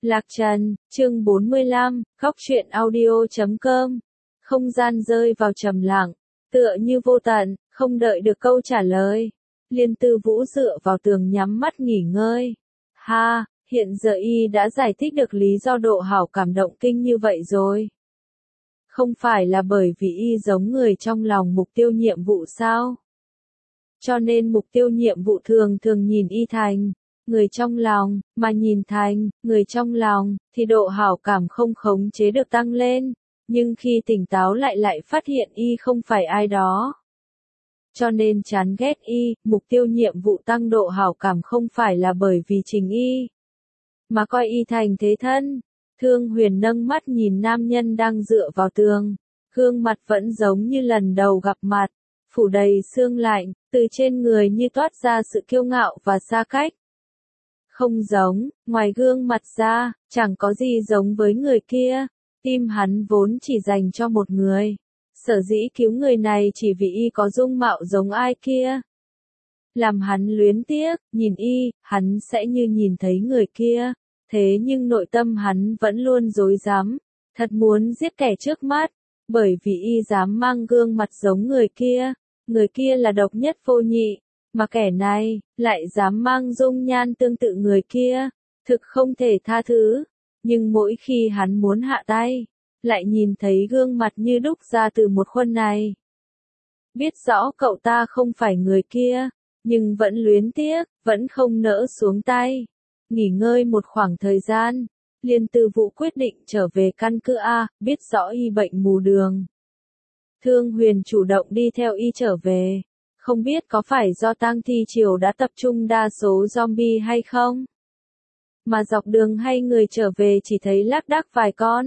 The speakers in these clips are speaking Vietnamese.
Lạc Trần, chương 45, Góc truyện audio.com. Không gian rơi vào trầm lặng, tựa như vô tận, không đợi được câu trả lời. Liên Tư Vũ dựa vào tường nhắm mắt nghỉ ngơi. Ha, hiện giờ y đã giải thích được lý do độ hảo cảm động kinh như vậy rồi. Không phải là bởi vì y giống người trong lòng mục tiêu nhiệm vụ sao? Cho nên mục tiêu nhiệm vụ thường thường nhìn y thành người trong lòng, mà nhìn thành người trong lòng, thì độ hảo cảm không khống chế được tăng lên, nhưng khi tỉnh táo lại phát hiện y không phải ai đó. Cho nên chán ghét y, mục tiêu nhiệm vụ tăng độ hảo cảm không phải là bởi vì chính y, mà coi y thành thế thân. Thương Huyền nâng mắt nhìn nam nhân đang dựa vào tường, gương mặt vẫn giống như lần đầu gặp mặt, phủ đầy sương lạnh, từ trên người như toát ra sự kiêu ngạo và xa cách. Không giống, ngoài gương mặt ra, chẳng có gì giống với người kia, tim hắn vốn chỉ dành cho một người. Sở dĩ cứu người này chỉ vì y có dung mạo giống ai kia. Làm hắn luyến tiếc, nhìn y, hắn sẽ như nhìn thấy người kia, thế nhưng nội tâm hắn vẫn luôn rối rắm, thật muốn giết kẻ trước mắt, bởi vì y dám mang gương mặt giống người kia là độc nhất vô nhị. Mà kẻ này, lại dám mang dung nhan tương tự người kia, thực không thể tha thứ. Nhưng mỗi khi hắn muốn hạ tay, lại nhìn thấy gương mặt như đúc ra từ một khuôn này. Biết rõ cậu ta không phải người kia, nhưng vẫn luyến tiếc, vẫn không nỡ xuống tay. Nghỉ ngơi một khoảng thời gian, Liên Tư Vũ quyết định trở về căn cứ A, biết rõ y bệnh mù đường. Thương Huyền chủ động đi theo y trở về. Không biết có phải do tang thi triều đã tập trung đa số zombie hay không? Mà dọc đường hai người trở về chỉ thấy lác đác vài con.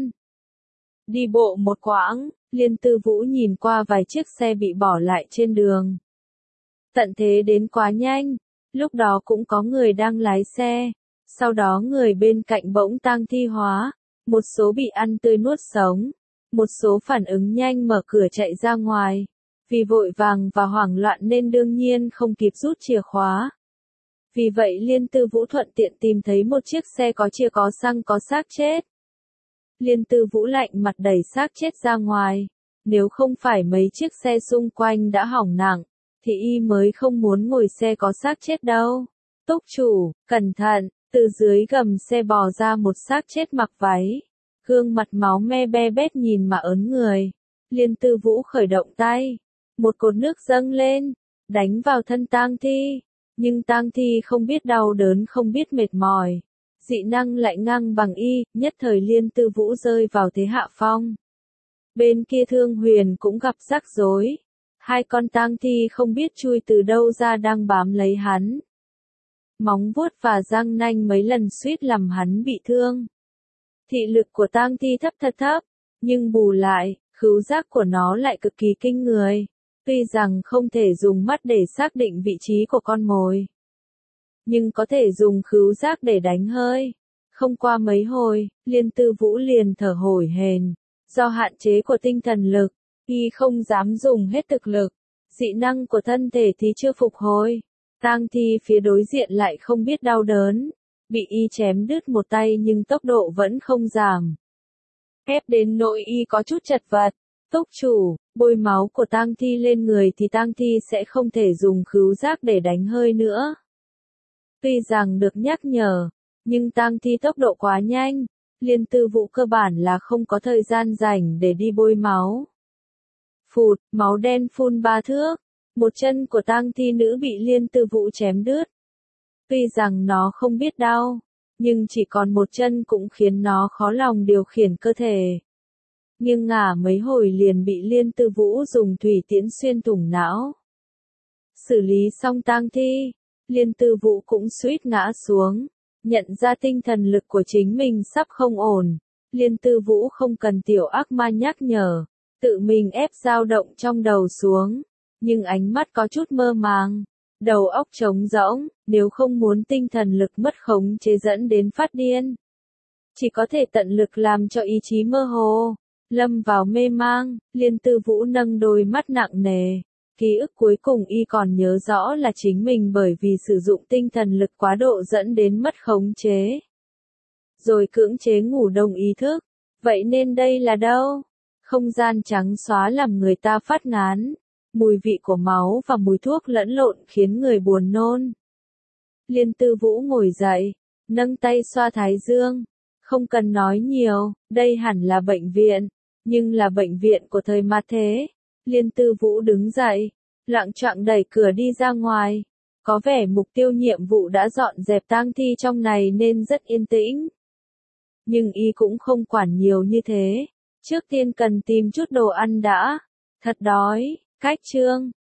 Đi bộ một quãng, Liên Tư Vũ nhìn qua vài chiếc xe bị bỏ lại trên đường. Tận thế đến quá nhanh, lúc đó cũng có người đang lái xe, sau đó người bên cạnh bỗng tang thi hóa, một số bị ăn tươi nuốt sống, một số phản ứng nhanh mở cửa chạy ra ngoài. Vì vội vàng và hoảng loạn nên đương nhiên không kịp rút chìa khóa. Vì vậy Liên Tư Vũ thuận tiện tìm thấy một chiếc xe có chìa có xăng có xác chết. Liên Tư Vũ lạnh mặt đẩy xác chết ra ngoài. Nếu không phải mấy chiếc xe xung quanh đã hỏng nặng, thì y mới không muốn ngồi xe có xác chết đâu. Túc chủ, cẩn thận, từ dưới gầm xe bò ra một xác chết mặc váy. Gương mặt máu me be bét nhìn mà ớn người. Liên Tư Vũ khởi động tay. Một cột nước dâng lên, đánh vào thân tang thi, nhưng tang thi không biết đau đớn không biết mệt mỏi. Dị năng lại ngang bằng y, nhất thời Liên Tư Vũ rơi vào thế hạ phong. Bên kia Thương Huyền cũng gặp rắc rối. Hai con tang thi không biết chui từ đâu ra đang bám lấy hắn. Móng vuốt và răng nanh mấy lần suýt làm hắn bị thương. Thị lực của tang thi thấp thật thấp, nhưng bù lại, khứu giác của nó lại cực kỳ kinh người. Tuy rằng không thể dùng mắt để xác định vị trí của con mồi, nhưng có thể dùng khứu giác để đánh hơi. Không qua mấy hồi, Liên Tư Vũ liền thở hổn hển. Do hạn chế của tinh thần lực, y không dám dùng hết thực lực. Dị năng của thân thể thì chưa phục hồi. Tang thi phía đối diện lại không biết đau đớn. Bị y chém đứt một tay nhưng tốc độ vẫn không giảm. Ép đến nỗi y có chút chật vật. Túc chủ, bôi máu của tang thi lên người thì tang thi sẽ không thể dùng khứu giác để đánh hơi nữa. Tuy rằng được nhắc nhở, nhưng tang thi tốc độ quá nhanh, Liên Tư Vũ cơ bản là không có thời gian rảnh để đi bôi máu. Phụt, máu đen phun ba thước, một chân của tang thi nữ bị Liên Tư Vũ chém đứt. Tuy rằng nó không biết đau, nhưng chỉ còn một chân cũng khiến nó khó lòng điều khiển cơ thể. Nhưng ngả mấy hồi liền bị Liên Tư Vũ dùng thủy tiễn xuyên thủng não. Xử lý xong tang thi, Liên Tư Vũ cũng suýt ngã xuống, nhận ra tinh thần lực của chính mình sắp không ổn. Liên Tư Vũ không cần tiểu ác ma nhắc nhở, tự mình ép dao động trong đầu xuống, nhưng ánh mắt có chút mơ màng, đầu óc trống rỗng, nếu không muốn tinh thần lực mất khống chế dẫn đến phát điên. Chỉ có thể tận lực làm cho ý chí mơ hồ. Lâm vào mê mang, Liên Tư Vũ nâng đôi mắt nặng nề. Ký ức cuối cùng y còn nhớ rõ là chính mình bởi vì sử dụng tinh thần lực quá độ dẫn đến mất khống chế. rồi cưỡng chế ngủ đồng ý thức. Vậy nên đây là đâu? Không gian trắng xóa làm người ta phát ngán. Mùi vị của máu và mùi thuốc lẫn lộn khiến người buồn nôn. Liên Tư Vũ ngồi dậy, nâng tay xoa thái dương. Không cần nói nhiều, đây hẳn là bệnh viện, nhưng là bệnh viện của thời mạt thế. Liên Tư Vũ đứng dậy, loạng choạng đẩy cửa đi ra ngoài. Có vẻ mục tiêu nhiệm vụ đã dọn dẹp tang thi trong này nên rất yên tĩnh. Nhưng y cũng không quản nhiều như thế. Trước tiên cần tìm chút đồ ăn đã. Thật đói, cách chương.